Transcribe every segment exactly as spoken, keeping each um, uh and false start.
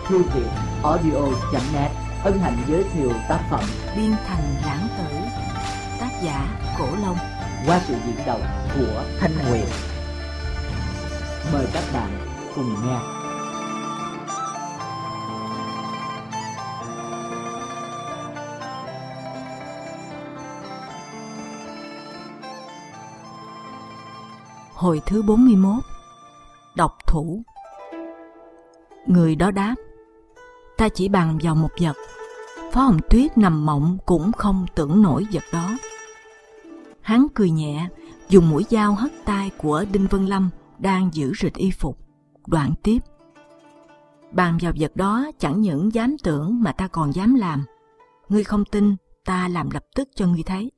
thư viện audio chấm net hân hạnh giới thiệu tác phẩm Biên Thành Lãng Tử, tác giả Cổ Long, qua sự diễn đọc của Thanh Huyền. Mời các bạn cùng nghe. Hồi thứ bốn mươi mốt. Độc thủ. Người đó đáp: ta chỉ bằng vào một vật. Phó Hồng Tuyết nằm mộng cũng không tưởng nổi vật đó. Hắn cười nhẹ, dùng mũi dao hất tay của Đinh Vân Lâm đang giữ rịch y phục, đoạn tiếp: bàn vào vật đó chẳng những dám tưởng mà ta còn dám làm. Ngươi không tin, ta làm lập tức cho ngươi thấy.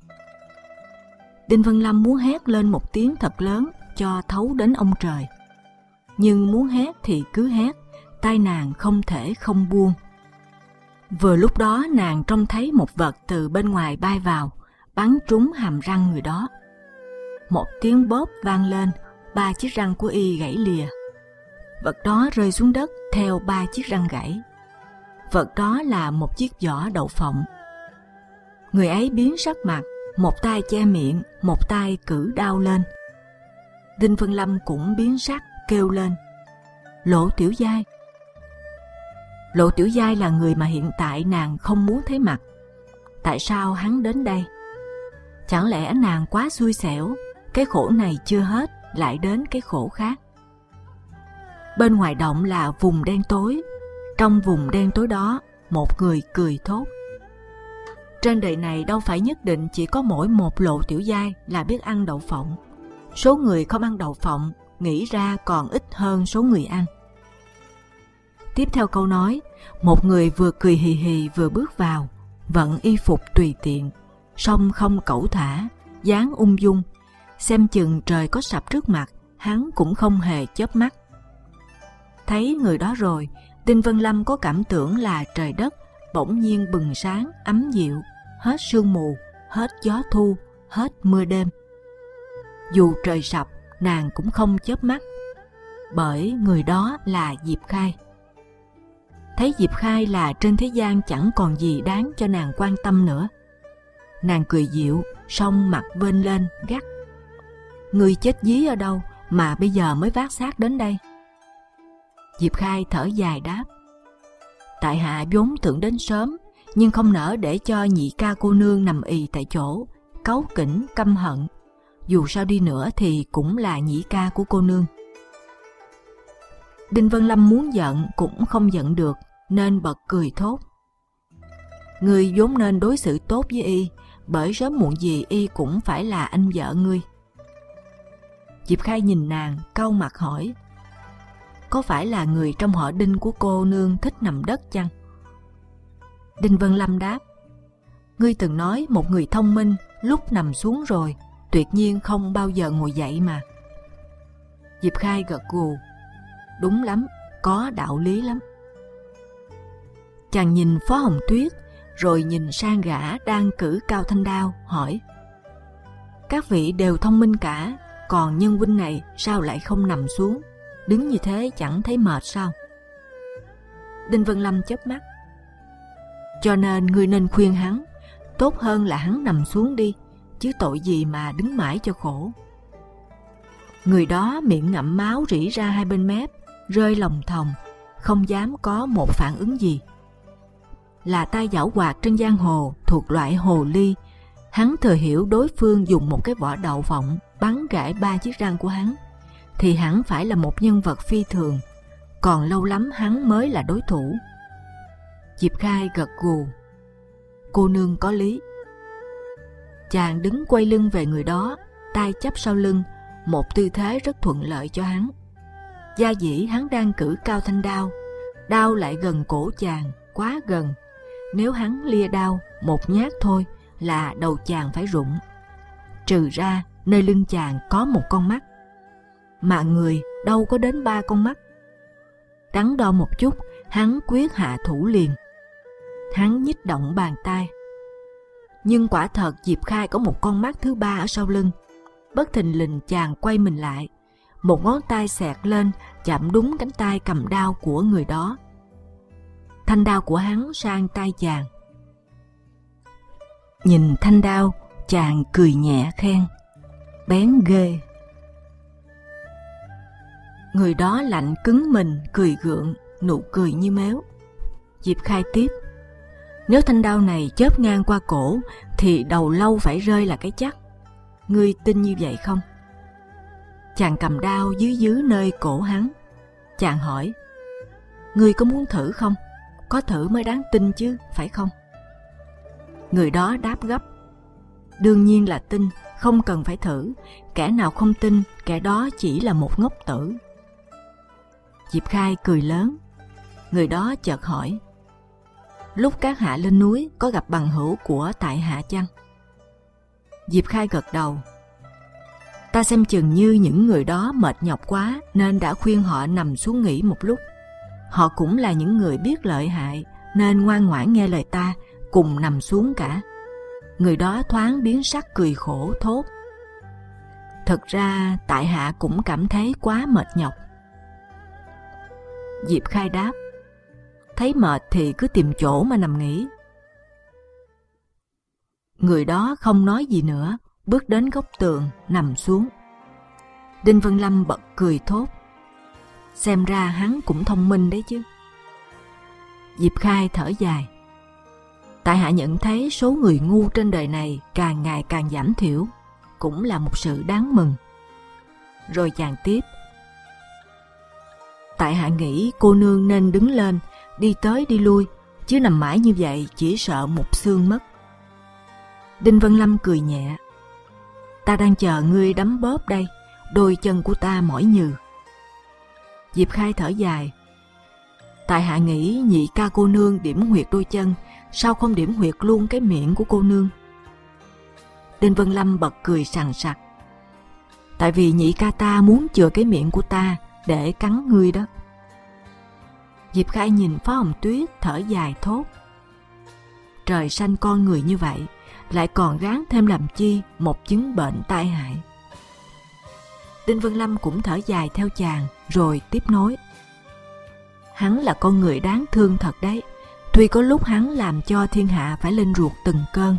Đinh Vân Lâm muốn hét lên một tiếng thật lớn cho thấu đến ông trời, nhưng muốn hét thì cứ hét, tay nàng không thể không buông. Vừa lúc đó nàng trông thấy một vật từ bên ngoài bay vào, bắn trúng hàm răng người đó. Một tiếng bóp vang lên, ba chiếc răng của y gãy lìa. Vật đó rơi xuống đất theo ba chiếc răng gãy. Vật đó là một chiếc giỏ đậu phộng. Người ấy biến sắc mặt, một tay che miệng, một tay cử đao lên. Đinh Vân Lâm cũng biến sắc, kêu lên: Lộ Tiểu Giai! Lộ Tiểu Giai là người mà hiện tại nàng không muốn thấy mặt. Tại sao hắn đến đây? Chẳng lẽ nàng quá xui xẻo, cái khổ này chưa hết lại đến cái khổ khác? Bên ngoài động là vùng đen tối. Trong vùng đen tối đó, một người cười thốt: trên đời này đâu phải nhất định chỉ có mỗi một Lộ Tiểu Giai là biết ăn đậu phộng. Số người không ăn đậu phộng nghĩ ra còn ít hơn số người ăn. Tiếp theo câu nói, một người vừa cười hì hì vừa bước vào, vận y phục tùy tiện, song không cẩu thả, dáng ung dung. Xem chừng trời có sập trước mặt, hắn cũng không hề chớp mắt. Thấy người đó rồi, Đinh Vân Lâm có cảm tưởng là trời đất bỗng nhiên bừng sáng, ấm dịu, hết sương mù, hết gió thu, hết mưa đêm. Dù trời sập, nàng cũng không chớp mắt, bởi người đó là Diệp Khai. Thấy Diệp Khai là trên thế gian chẳng còn gì đáng cho nàng quan tâm nữa. Nàng cười dịu, song mặt vênh lên, gắt: ngươi chết dí ở đâu mà bây giờ mới vác xác đến đây? Diệp Khai thở dài đáp: tại hạ vốn tưởng đến sớm, nhưng không nỡ để cho nhị ca cô nương nằm ì tại chỗ, cáu kỉnh căm hận. Dù sao đi nữa thì cũng là nhị ca của cô nương. Đinh Vân Lâm muốn giận cũng không giận được, nên bật cười thốt: ngươi vốn nên đối xử tốt với y, bởi sớm muộn gì y cũng phải là anh vợ ngươi. Diệp Khai nhìn nàng, cau mặt hỏi: có phải là người trong họ Đinh của cô nương thích nằm đất chăng? Đinh Vân Lâm đáp: ngươi từng nói một người thông minh lúc nằm xuống rồi tuyệt nhiên không bao giờ ngồi dậy mà. Diệp Khai gật gù: đúng lắm, có đạo lý lắm. Chàng nhìn Phó Hồng Tuyết, rồi nhìn sang gã đang cử cao thanh đao, hỏi: các vị đều thông minh cả, còn nhân huynh này sao lại không nằm xuống, đứng như thế chẳng thấy mệt sao? Đinh Vân Lâm chớp mắt: cho nên ngươi nên khuyên hắn, tốt hơn là hắn nằm xuống đi, chứ tội gì mà đứng mãi cho khổ. Người đó miệng ngậm máu rỉ ra hai bên mép, rơi lòng thòng, không dám có một phản ứng gì. Là tay giảo hoạt trên giang hồ, thuộc loại hồ ly, hắn thừa hiểu đối phương dùng một cái vỏ đậu phộng bắn gãy ba chiếc răng của hắn, thì hắn phải là một nhân vật phi thường, còn lâu lắm hắn mới là đối thủ. Diệp Khai gật gù: cô nương có lý. Chàng đứng quay lưng về người đó, tay chắp sau lưng, một tư thế rất thuận lợi cho hắn. Gia dĩ hắn đang cử cao thanh đao, đao lại gần cổ chàng, quá gần. Nếu hắn lia đao một nhát thôi là đầu chàng phải rụng. Trừ ra nơi lưng chàng có một con mắt, mà người đâu có đến ba con mắt. Đắn đo một chút, hắn quyết hạ thủ liền. Hắn nhích động bàn tay, nhưng quả thật Diệp Khai có một con mắt thứ ba ở sau lưng. Bất thình lình chàng quay mình lại, một ngón tay xẹt lên chạm đúng cánh tay cầm đao của người đó. thanh đao của hắn sang tay chàng. Nhìn thanh đao, chàng cười nhẹ khen, bén ghê. Người đó lạnh cứng mình, cười gượng, nụ cười như méo. Diệp Khai tiếp, nếu thanh đao này chớp ngang qua cổ thì đầu lâu phải rơi là cái chắc. Ngươi tin như vậy không? Chàng cầm đao dưới dưới nơi cổ hắn. Chàng hỏi, ngươi có muốn thử không? Có thử mới đáng tin chứ, phải không? Người đó đáp gấp, đương nhiên là tin, không cần phải thử. Kẻ nào không tin, kẻ đó chỉ là một ngốc tử. Diệp Khai cười lớn. Người đó chợt hỏi, lúc các hạ lên núi có gặp bằng hữu của tại hạ chăng? Diệp Khai gật đầu. Ta xem chừng như những người đó mệt nhọc quá nên đã khuyên họ nằm xuống nghỉ một lúc. Họ cũng là những người biết lợi hại nên ngoan ngoãn nghe lời ta, cùng nằm xuống cả. Người đó thoáng biến sắc cười khổ thốt, thật ra tại hạ cũng cảm thấy quá mệt nhọc. Diệp Khai đáp, thấy mệt thì cứ tìm chỗ mà nằm nghỉ. Người đó không nói gì nữa, bước đến góc tường nằm xuống. Đinh Vân Lâm bật cười thốt, xem ra hắn cũng thông minh đấy chứ. Diệp Khai thở dài, tại hạ nhận thấy số người ngu trên đời này càng ngày càng giảm thiểu, cũng là một sự đáng mừng. Rồi chàng tiếp, tại hạ nghĩ cô nương nên đứng lên, đi tới đi lui, chứ nằm mãi như vậy chỉ sợ một xương mất. Đinh Vân Lâm cười nhẹ, ta đang chờ ngươi đấm bóp đây, đôi chân của ta mỏi nhừ. Diệp Khai thở dài, tại hạ nghĩ nhị ca cô nương điểm huyệt đôi chân, sao không điểm huyệt luôn cái miệng của cô nương? Đinh Vân Lâm bật cười sằng sặc, tại vì nhị ca ta muốn chừa cái miệng của ta để cắn ngươi đó. Diệp Khai nhìn Phó Hồng Tuyết thở dài thốt, trời sanh con người như vậy, lại còn ráng thêm làm chi một chứng bệnh tai hại. Đinh Vân Lâm cũng thở dài theo chàng, rồi tiếp nối, hắn là con người đáng thương thật đấy, tuy có lúc hắn làm cho thiên hạ phải lên ruột từng cơn.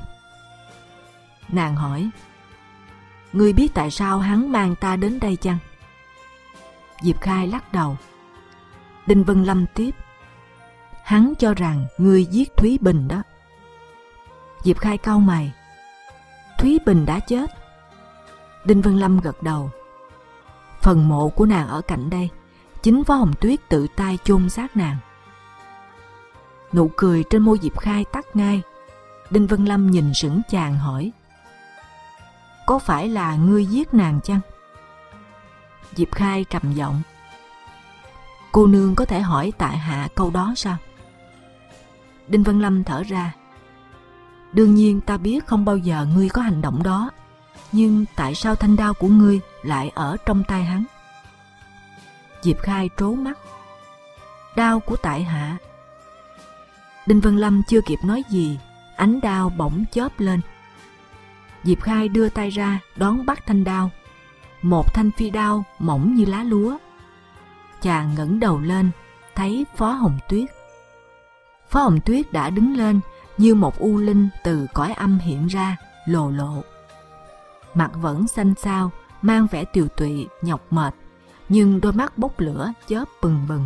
Nàng hỏi, ngươi biết tại sao hắn mang ta đến đây chăng? Diệp Khai lắc đầu. Đinh Vân Lâm tiếp, hắn cho rằng ngươi giết Thúy Bình đó. Diệp Khai cau mày, Thúy Bình đã chết? Đinh Vân Lâm gật đầu, phần mộ của nàng ở cạnh đây, chính Phó Hồng Tuyết tự tay chôn xác nàng. Nụ cười trên môi Diệp Khai tắt ngay. Đinh Vân Lâm nhìn sững chàng hỏi, có phải là ngươi giết nàng chăng? Diệp Khai trầm giọng, cô nương có thể hỏi tại hạ câu đó sao? Đinh Vân Lâm thở ra, đương nhiên ta biết không bao giờ ngươi có hành động đó, nhưng tại sao thanh đao của ngươi lại ở trong tay hắn? Diệp Khai trố mắt, đao của tại hạ. Đinh Vân Lâm chưa kịp nói gì, ánh đao bỗng chớp lên. Diệp Khai đưa tay ra đón bắt thanh đao, một thanh phi đao mỏng như lá lúa. Chàng ngẩng đầu lên, thấy Phó Hồng Tuyết. Phó Hồng Tuyết đã đứng lên như một u linh từ cõi âm hiện ra, lồ lộ. Mặt vẫn xanh xao, mang vẻ tiều tụy, nhọc mệt, nhưng đôi mắt bốc lửa chớp bừng bừng.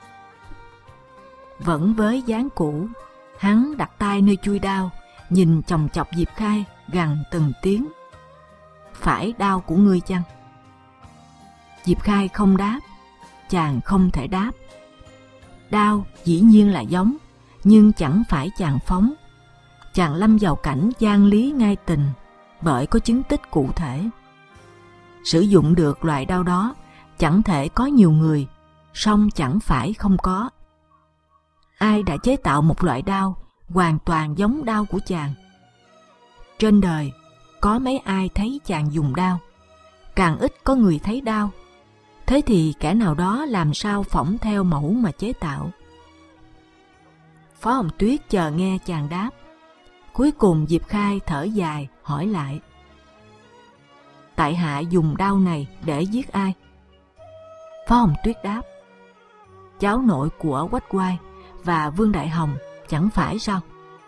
Vẫn với dáng cũ, hắn đặt tay nơi chuôi đao, nhìn chòng chọc Diệp Khai, gằn từng tiếng, phải đao của ngươi chăng? Diệp Khai không đáp, chàng không thể đáp. Đao dĩ nhiên là giống, nhưng chẳng phải chàng phóng. Chàng lâm vào cảnh gian lý ngay tình, bởi có chứng tích cụ thể. Sử dụng được loại đao đó, chẳng thể có nhiều người, song chẳng phải không có. Ai đã chế tạo một loại đao hoàn toàn giống đao của chàng? Trên đời, có mấy ai thấy chàng dùng đao? Càng ít có người thấy đao. Thế thì kẻ nào đó làm sao phỏng theo mẫu mà chế tạo? Phó Hồng Tuyết chờ nghe chàng đáp. Cuối cùng Diệp Khai thở dài hỏi lại, tại hạ dùng đao này để giết ai? Phó Hồng Tuyết đáp, cháu nội của Quách Quai và Vương Đại Hồng, chẳng phải sao?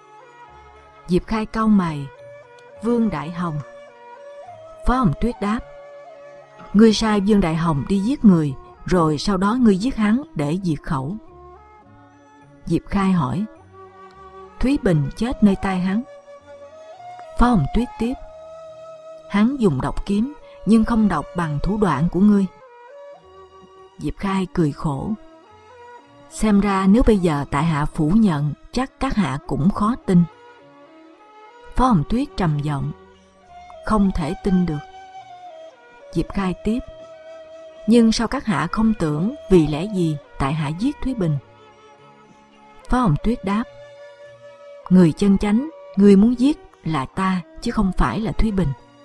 Diệp Khai cau mày. Vương Đại Hồng? Phó Hồng Tuyết đáp: ngươi sai Vương Đại Hồng đi giết người, rồi sau đó ngươi giết hắn để diệt khẩu. Diệp Khai hỏi: Thúy Bình chết nơi tay hắn? Phó Hồng Tuyết tiếp: hắn dùng độc kiếm, nhưng không độc bằng thủ đoạn của ngươi. Diệp Khai cười khổ: xem ra nếu bây giờ tại hạ phủ nhận, chắc các hạ cũng khó tin. Phó Hồng Tuyết trầm giọng: không thể tin được. Diệp Khai tiếp: nhưng sao các hạ không tưởng vì lẽ gì tại hạ giết Thúy Bình? Phó Hồng Tuyết đáp: người chân chánh, người muốn giết là ta, chứ không phải là Thúy Bình.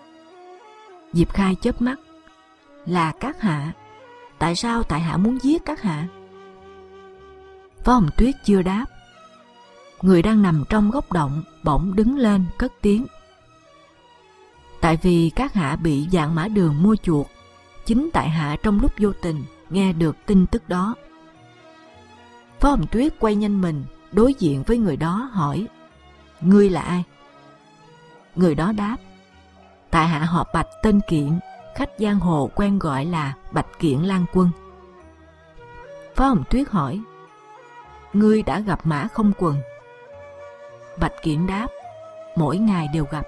Diệp Khai chớp mắt: là các hạ? Tại sao tại hạ muốn giết các hạ? Phó Hồng Tuyết chưa đáp. Người đang nằm trong góc động bỗng đứng lên cất tiếng: tại vì các hạ bị Vạn Mã Đường mua chuộc, chính tại hạ trong lúc vô tình nghe được tin tức đó. Phó Hồng Tuyết quay nhanh mình đối diện với người đó hỏi: ngươi là ai? Người đó đáp: tại hạ họ Bạch tên Kiện, khách giang hồ quen gọi là Bạch Kiện Lang Quân. Phó Hồng Tuyết hỏi: ngươi đã gặp Mã Không Quần? Bạch Kiện đáp: mỗi ngày đều gặp.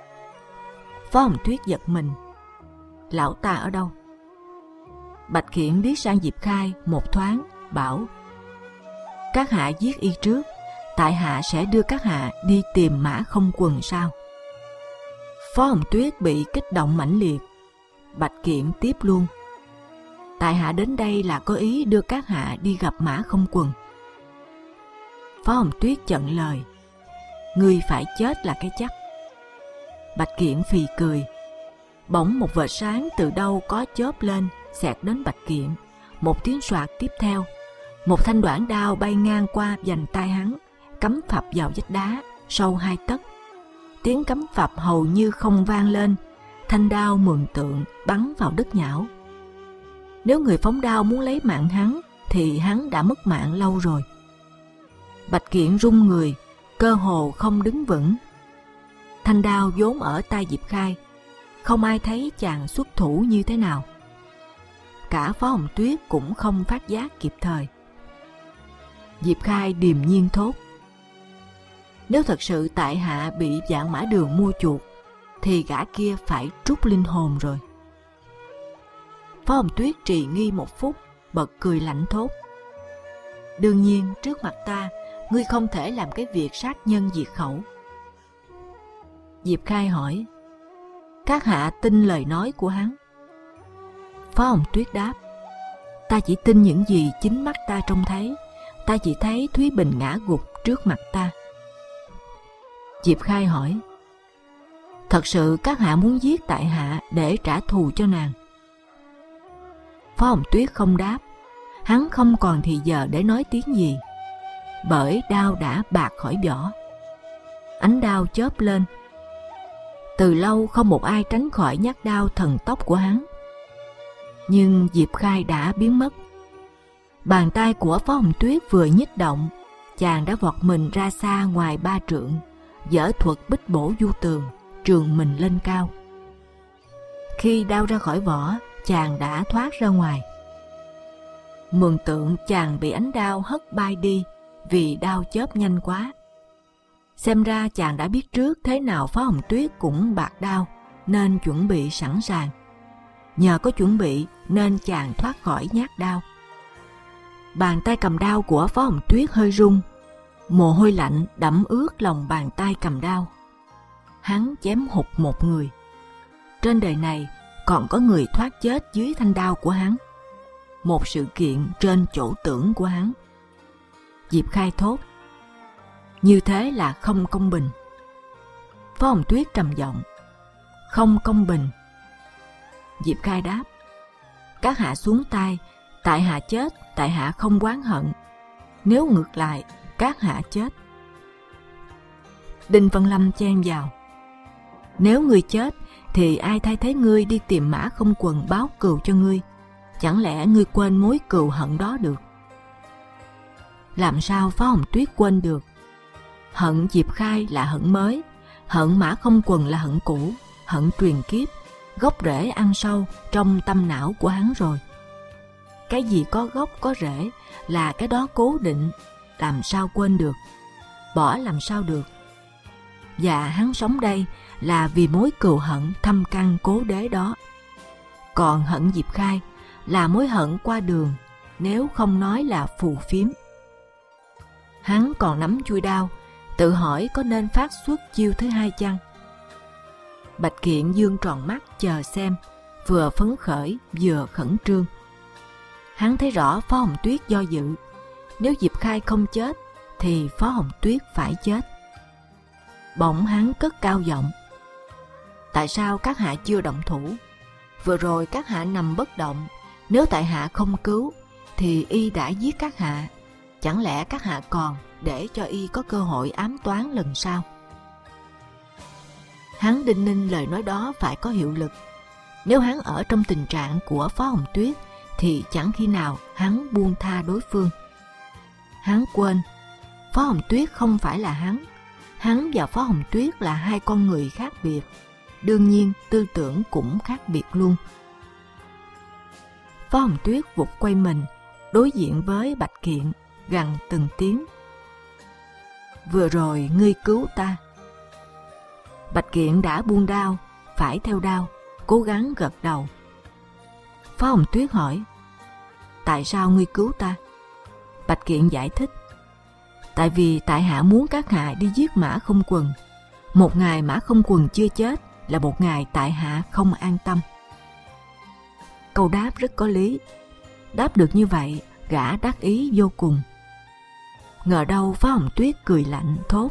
Phó Hồng Tuyết giật mình: lão ta ở đâu? Bạch Kiện liếc sang Diệp Khai một thoáng, bảo: các hạ giết y trước, tại hạ sẽ đưa các hạ đi tìm Mã Không Quần sau. Phó Hồng Tuyết bị kích động mãnh liệt. Bạch Kiện tiếp luôn: tại hạ đến đây là có ý đưa các hạ đi gặp Mã Không Quần. Phó Hồng Tuyết chận lời: ngươi phải chết là cái chắc. Bạch Kiện phì cười. Bỗng một vệt sáng từ đâu có chớp lên, xẹt đến Bạch Kiện. Một tiếng soạt tiếp theo, một thanh đoạn đao bay ngang qua vành tai hắn, cắm phập vào vách đá sâu hai tấc. Tiếng cắm phập hầu như không vang lên. Thanh đao mường tượng bắn vào đất nhão. Nếu người phóng đao muốn lấy mạng hắn, thì hắn đã mất mạng lâu rồi. Bạch Kiện run người, cơ hồ không đứng vững. Thanh đao vốn ở tay Diệp Khai, không ai thấy chàng xuất thủ như thế nào. Cả Phó Hồng Tuyết cũng không phát giác kịp thời. Diệp Khai điềm nhiên thốt: nếu thật sự tại hạ bị Vạn Mã Đường mua chuộc, thì gã kia phải trút linh hồn rồi. Phó Hồng Tuyết trì nghi một phút, bật cười lạnh thốt: đương nhiên trước mặt ta, ngươi không thể làm cái việc sát nhân diệt khẩu. Diệp Khai hỏi: các hạ tin lời nói của hắn? Phó Hồng Tuyết đáp: ta chỉ tin những gì chính mắt ta trông thấy. Ta chỉ thấy Thúy Bình ngã gục trước mặt ta. Diệp Khai hỏi: thật sự các hạ muốn giết tại hạ để trả thù cho nàng? Phó Hồng Tuyết không đáp. Hắn không còn thì giờ để nói tiếng gì, bởi đao đã bạc khỏi vỏ. Ánh đao chớp lên. Từ lâu không một ai tránh khỏi nhát đao thần tốc của hắn. Nhưng Diệp Khai đã biến mất. Bàn tay của Phó Hồng Tuyết vừa nhích động, chàng đã vọt mình ra xa ngoài ba trượng, giở thuật bích bổ du tường, trường mình lên cao. Khi đao ra khỏi vỏ, chàng đã thoát ra ngoài. Mường tượng chàng bị ánh đao hất bay đi vì đao chớp nhanh quá. Xem ra chàng đã biết trước thế nào Phó Hồng Tuyết cũng bạc đao, nên chuẩn bị sẵn sàng. Nhờ có chuẩn bị nên chàng thoát khỏi nhát đao. Bàn tay cầm đao của Phó Hồng Tuyết hơi rung, mồ hôi lạnh đẫm ướt lòng bàn tay cầm đao. Hắn chém hụt một người. Trên đời này còn có người thoát chết dưới thanh đao của hắn. Một sự kiện trên chỗ tưởng của hắn. Diệp Khai thốt: như thế là không công bình. Phó Hồng Tuyết trầm giọng: không công bình. Diệp Khai đáp: các hạ xuống tay, tại hạ chết, tại hạ không oán hận. Nếu ngược lại, các hạ chết. Đinh Văn Lâm chen vào: nếu ngươi chết, thì ai thay thế ngươi đi tìm Mã Không Quần báo cừu cho ngươi? Chẳng lẽ ngươi quên mối cừu hận đó được? làm sao Phó Hồng Tuyết quên được. Hận Diệp Khai là hận mới, hận Mã Không Quần là hận cũ, hận truyền kiếp, gốc rễ ăn sâu trong tâm não của hắn rồi. Cái gì có gốc có rễ là cái đó cố định, làm sao quên được, bỏ làm sao được. Và hắn sống đây là vì mối cừu hận thâm căn cố đế đó. Còn hận Diệp Khai là mối hận qua đường, nếu không nói là phù phiếm. Hắn còn nắm chuôi đao, tự hỏi có nên phát xuất chiêu thứ hai chăng. Bạch Kiện dương tròn mắt chờ xem, vừa phấn khởi vừa khẩn trương. Hắn thấy rõ Phó Hồng Tuyết do dự, nếu Diệp Khai không chết thì Phó Hồng Tuyết phải chết. Bỗng hắn cất cao giọng: tại sao các hạ chưa động thủ? Vừa rồi các hạ nằm bất động, nếu tại hạ không cứu thì y đã giết các hạ. Chẳng lẽ các hạ còn để cho y có cơ hội ám toán lần sau? Hắn đinh ninh lời nói đó phải có hiệu lực. Nếu hắn ở trong tình trạng của Phó Hồng Tuyết thì chẳng khi nào hắn buông tha đối phương. Hắn quên Phó Hồng Tuyết không phải là hắn. Hắn và Phó Hồng Tuyết là hai con người khác biệt, đương nhiên tư tưởng cũng khác biệt luôn. Phó Hồng Tuyết vụt quay mình, đối diện với Bạch Kiện, gằn từng tiếng: vừa rồi ngươi cứu ta. Bạch Kiện đã buông đao, phải theo đao, cố gắng gật đầu. Phó Hồng Tuyết hỏi: tại sao ngươi cứu ta? Bạch Kiện giải thích: tại vì tại hạ muốn các hạ đi giết Mã Không Quần. Một ngày Mã Không Quần chưa chết là một ngày tại hạ không an tâm. Câu đáp rất có lý. Đáp được như vậy, gã đắc ý vô cùng. Ngờ đâu Phó Hồng Tuyết cười lạnh thốt: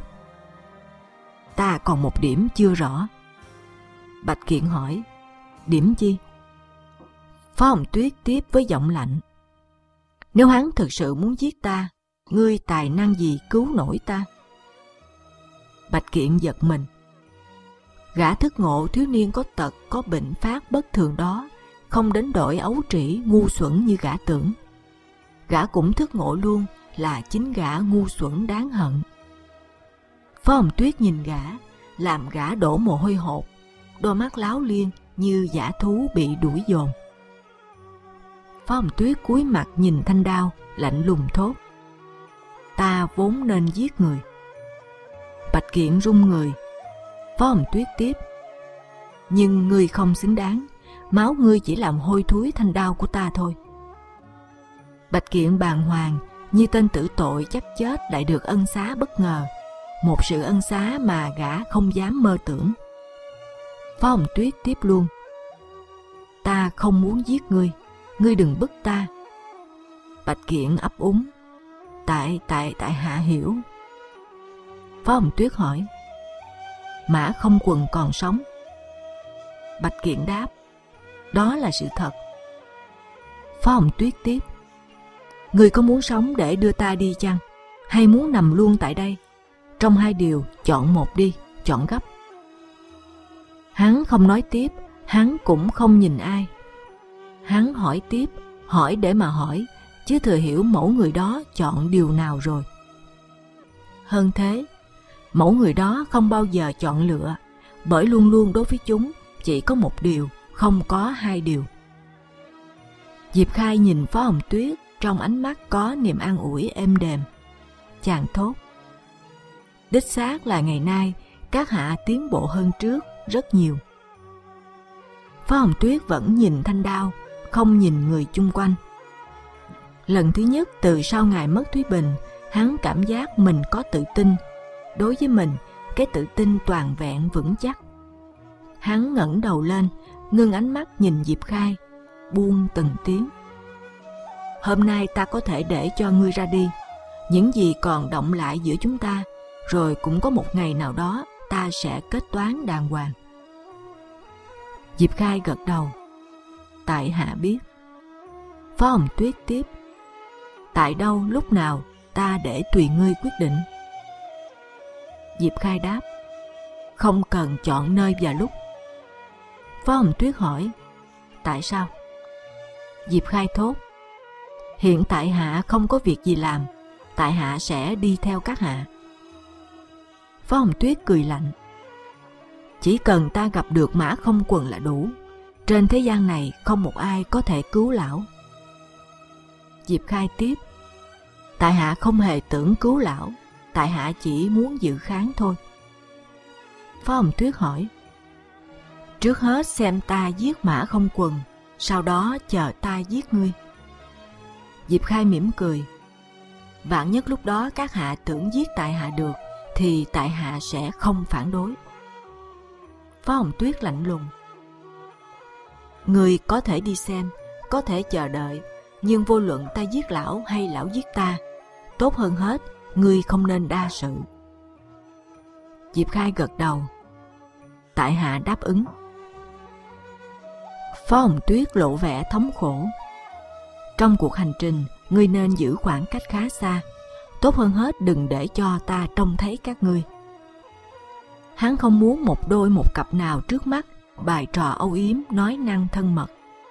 ta còn một điểm chưa rõ. Bạch Kiện hỏi: điểm chi? Phó Hồng Tuyết tiếp với giọng lạnh: nếu hắn thực sự muốn giết ta, ngươi tài năng gì cứu nổi ta? Bạch Kiện giật mình. Gã thức ngộ thiếu niên có tật có bệnh phát bất thường đó không đến đổi ấu trĩ ngu xuẩn như gã tưởng. Gã cũng thức ngộ luôn là chính gã ngu xuẩn đáng hận. Phó Hồng Tuyết nhìn gã, làm gã đổ mồ hôi hột, đôi mắt láo liên như dã thú bị đuổi dồn. Phó Hồng Tuyết cúi mặt nhìn thanh đao, lạnh lùng thốt: ta vốn nên giết người. Bạch Kiện run người. Phó Hồng Tuyết tiếp: nhưng ngươi không xứng đáng, máu ngươi chỉ làm hôi thối thanh đao của ta thôi. Bạch Kiện bàng hoàng như tên tử tội chắc chết lại được ân xá bất ngờ, một sự ân xá mà gã không dám mơ tưởng. Phó Hồng Tuyết tiếp luôn: ta không muốn giết ngươi, ngươi đừng bức ta. Bạch Kiện ấp úng: tại tại tại hạ hiểu. Phó Hồng Tuyết hỏi: Mã Không Quần còn sống? Bạch Kiện đáp: đó là sự thật. Phó Hồng Tuyết tiếp: ngươi có muốn sống để đưa ta đi chăng, hay muốn nằm luôn tại đây? Trong hai điều chọn một đi, chọn gấp. Hắn không nói tiếp, hắn cũng không nhìn ai. Hắn hỏi tiếp, hỏi để mà hỏi, chứ thừa hiểu mẫu người đó chọn điều nào rồi. Hơn thế, mẫu người đó không bao giờ chọn lựa, bởi luôn luôn đối với chúng chỉ có một điều, không có hai điều. Diệp Khai nhìn Phó Hồng Tuyết, trong ánh mắt có niềm an ủi êm đềm. Chàng thốt: đích xác là ngày nay các hạ tiến bộ hơn trước rất nhiều. Phó Hồng Tuyết vẫn nhìn thanh đao, không nhìn người chung quanh. Lần thứ nhất từ sau ngày mất Thúy Bình, hắn cảm giác mình có tự tin. Đối với mình, cái tự tin toàn vẹn vững chắc. Hắn ngẩng đầu lên, ngưng ánh mắt nhìn Diệp Khai, buông từng tiếng: hôm nay ta có thể để cho ngươi ra đi. Những gì còn động lại giữa chúng ta, rồi cũng có một ngày nào đó ta sẽ kết toán đàng hoàng. Diệp Khai gật đầu: tại hạ biết. Phó Hồng Tuyết tiếp: tại đâu lúc nào ta để tùy ngươi quyết định. Diệp Khai đáp: không cần chọn nơi và lúc. Phó Hồng Tuyết hỏi: tại sao? Diệp Khai thốt: hiện tại hạ không có việc gì làm, tại hạ sẽ đi theo các hạ. Phó Hồng Tuyết cười lạnh. Chỉ cần ta gặp được Mã Không Quần là đủ. Trên thế gian này không một ai có thể cứu lão. Diệp Khai tiếp. Tại hạ không hề tưởng cứu lão, tại hạ chỉ muốn dự kháng thôi. Phó Hồng Tuyết hỏi. Trước hết xem ta giết Mã Không Quần, sau đó chờ ta giết ngươi. Diệp Khai mỉm cười. Vạn nhất lúc đó các hạ tưởng giết tại hạ được, thì tại hạ sẽ không phản đối. Phó Hồng Tuyết lạnh lùng. Ngươi có thể đi xem, có thể chờ đợi, nhưng vô luận ta giết lão hay lão giết ta, tốt hơn hết, ngươi không nên đa sự. Diệp Khai gật đầu. Tại hạ đáp ứng. Phó Hồng Tuyết lộ vẻ thống khổ. Trong cuộc hành trình, ngươi nên giữ khoảng cách khá xa. Tốt hơn hết đừng để cho ta trông thấy các ngươi. Hắn không muốn một đôi một cặp nào trước mắt bài trò âu yếm nói năng thân mật.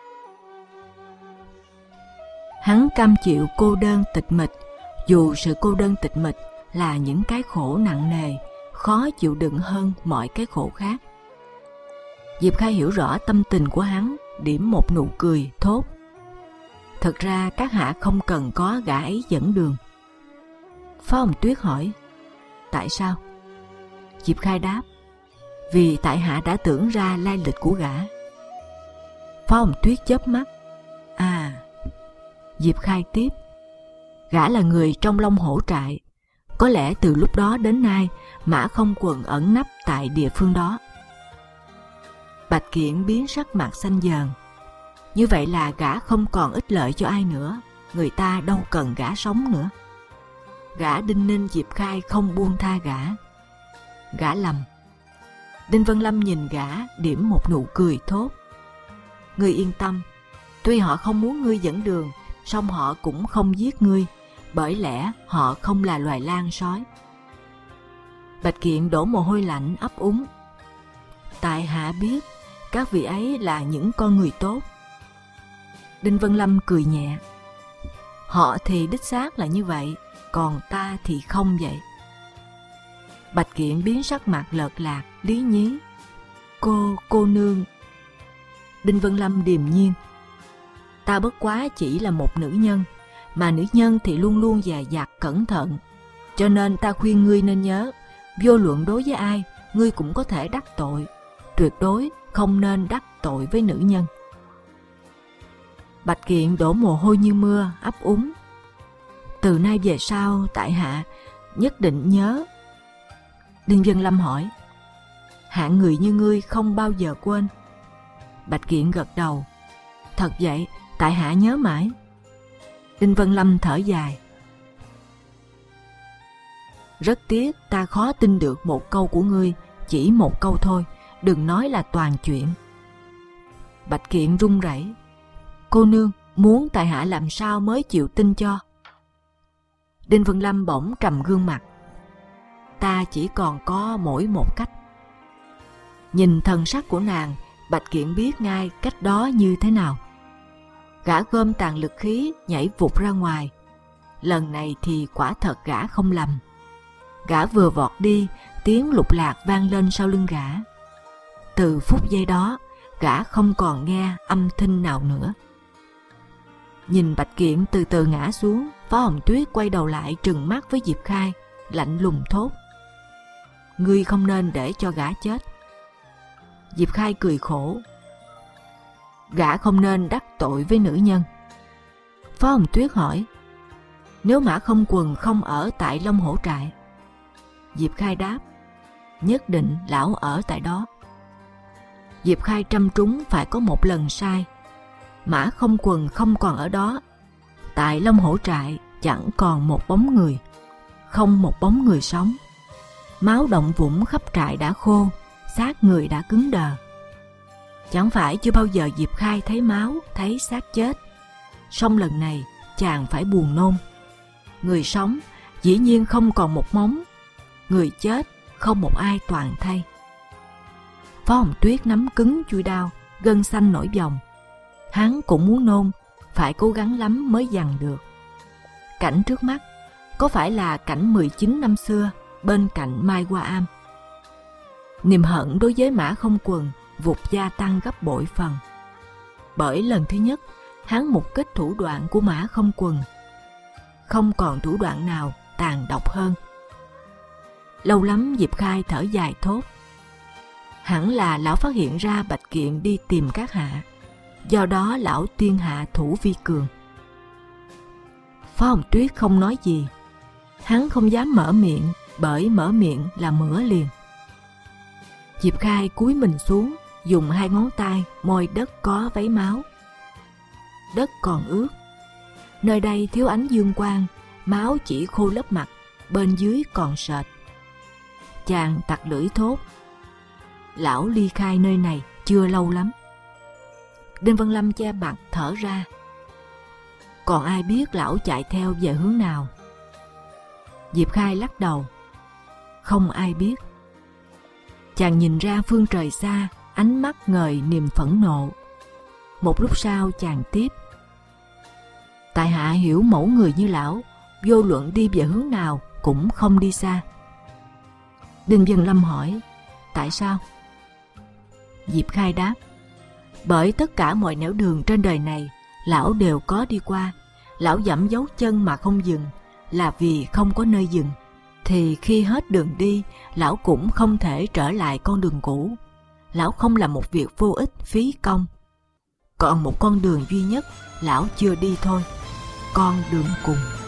Hắn cam chịu cô đơn tịch mịch, dù sự cô đơn tịch mịch là những cái khổ nặng nề, khó chịu đựng hơn mọi cái khổ khác. Diệp Khai hiểu rõ tâm tình của hắn, điểm một nụ cười thốt. Thật ra các hạ không cần có gã ấy dẫn đường. Phó Hồng Tuyết hỏi. Tại sao? Diệp Khai đáp. Vì tại hạ đã tưởng ra lai lịch của gã. Phó Hồng Tuyết chớp mắt. À. Diệp Khai tiếp. Gã là người trong Long Hổ trại. Có lẽ từ lúc đó đến nay Mã Không Quần ẩn nấp tại địa phương đó. Bạch Kiện biến sắc mặt xanh dờn. Như vậy là gã không còn ích lợi cho ai nữa. Người ta đâu cần gã sống nữa. Gã đinh ninh Diệp Khai không buông tha gã. Gã lầm. Đinh Vân Lâm nhìn gã, điểm một nụ cười thốt. Ngươi yên tâm. Tuy họ không muốn ngươi dẫn đường, song họ cũng không giết ngươi, bởi lẽ họ không là loài lang sói. Bạch Kiện đổ mồ hôi lạnh ấp úng. Tại hạ biết các vị ấy là những con người tốt. Đinh Vân Lâm cười nhẹ. Họ thì đích xác là như vậy, còn ta thì không vậy. Bạch Kiện biến sắc mặt lợt lạc, lý nhí. Cô, cô nương. Đinh Vân Lâm điềm nhiên. Ta bất quá chỉ là một nữ nhân, mà nữ nhân thì luôn luôn dè dặt cẩn thận. Cho nên ta khuyên ngươi nên nhớ, vô luận đối với ai, ngươi cũng có thể đắc tội. Tuyệt đối không nên đắc tội với nữ nhân. Bạch Kiện đổ mồ hôi như mưa, ấp úng. Từ nay về sau, tại hạ nhất định nhớ. Đinh Vân Lâm hỏi. Hạng người như ngươi không bao giờ quên. Bạch Kiện gật đầu. Thật vậy, tại hạ nhớ mãi. Đinh Vân Lâm thở dài. Rất tiếc ta khó tin được một câu của ngươi, chỉ một câu thôi, đừng nói là toàn chuyện. Bạch Kiện run rẩy. Cô nương muốn tại hạ làm sao mới chịu tin cho? Đinh Vân Lâm bỗng trầm gương mặt. Ta chỉ còn có mỗi một cách. Nhìn thần sắc của nàng, Bạch Kiện biết ngay cách đó như thế nào. Gã gom tàn lực khí nhảy vụt ra ngoài. Lần này thì quả thật gã không lầm. Gã vừa vọt đi, tiếng lục lạc vang lên sau lưng gã. Từ phút giây đó, gã không còn nghe âm thanh nào nữa. Nhìn Bạch Kiện từ từ ngã xuống, Phó Hồng Tuyết quay đầu lại trừng mắt với Diệp Khai, lạnh lùng thốt. Ngươi không nên để cho gã chết. Diệp Khai cười khổ. Gã không nên đắc tội với nữ nhân. Phó Hồng Tuyết hỏi. Nếu Mã Không Quần không ở tại Long Hổ trại? Diệp Khai đáp. Nhất định lão ở tại đó. Diệp Khai trăm trúng phải có một lần sai. Mã Không Quần không còn ở đó. Tại Long Hổ trại chẳng còn một bóng người, không một bóng người sống. Máu động vũng khắp trại đã khô, xác người đã cứng đờ. Chẳng phải chưa bao giờ Diệp Khai thấy máu, thấy xác chết. Song lần này chàng phải buồn nôn. Người sống dĩ nhiên không còn một móng, người chết không một ai toàn thay. Phó Hồng Tuyết nắm cứng chuôi đao, gân xanh nổi vòng. Hắn cũng muốn nôn, phải cố gắng lắm mới dằn được. Cảnh trước mắt, có phải là cảnh mười chín năm xưa bên cạnh Mai Hoa Am? Niềm hận đối với Mã Không Quần vụt gia tăng gấp bội phần. Bởi lần thứ nhất, hắn mục kích thủ đoạn của Mã Không Quần. Không còn thủ đoạn nào tàn độc hơn. Lâu lắm Diệp Khai thở dài thốt. Hẳn là lão phát hiện ra Bạch Kiện đi tìm các hạ, do đó lão tuyên hạ thủ vi cường. Phó Hồng Tuyết không nói gì. Hắn không dám mở miệng, bởi mở miệng là mửa liền. Diệp Khai cúi mình xuống, dùng hai ngón tay môi đất có vấy máu. Đất còn ướt. Nơi đây thiếu ánh dương quang, máu chỉ khô lớp mặt, bên dưới còn sệt. Chàng tặc lưỡi thốt. Lão ly khai nơi này chưa lâu lắm. Đinh Văn Lâm che mặt thở ra. Còn ai biết lão chạy theo về hướng nào? Diệp Khai lắc đầu. Không ai biết. Chàng nhìn ra phương trời xa, ánh mắt ngời niềm phẫn nộ. Một lúc sau chàng tiếp. Tại hạ hiểu mẫu người như lão, vô luận đi về hướng nào cũng không đi xa. Đinh Văn Lâm hỏi, tại sao? Diệp Khai đáp, bởi tất cả mọi nẻo đường trên đời này, lão đều có đi qua. Lão dẫm dấu chân mà không dừng, là vì không có nơi dừng. Thì khi hết đường đi, lão cũng không thể trở lại con đường cũ. Lão không làm một việc vô ích phí công. Còn một con đường duy nhất, lão chưa đi thôi, con đường cùng.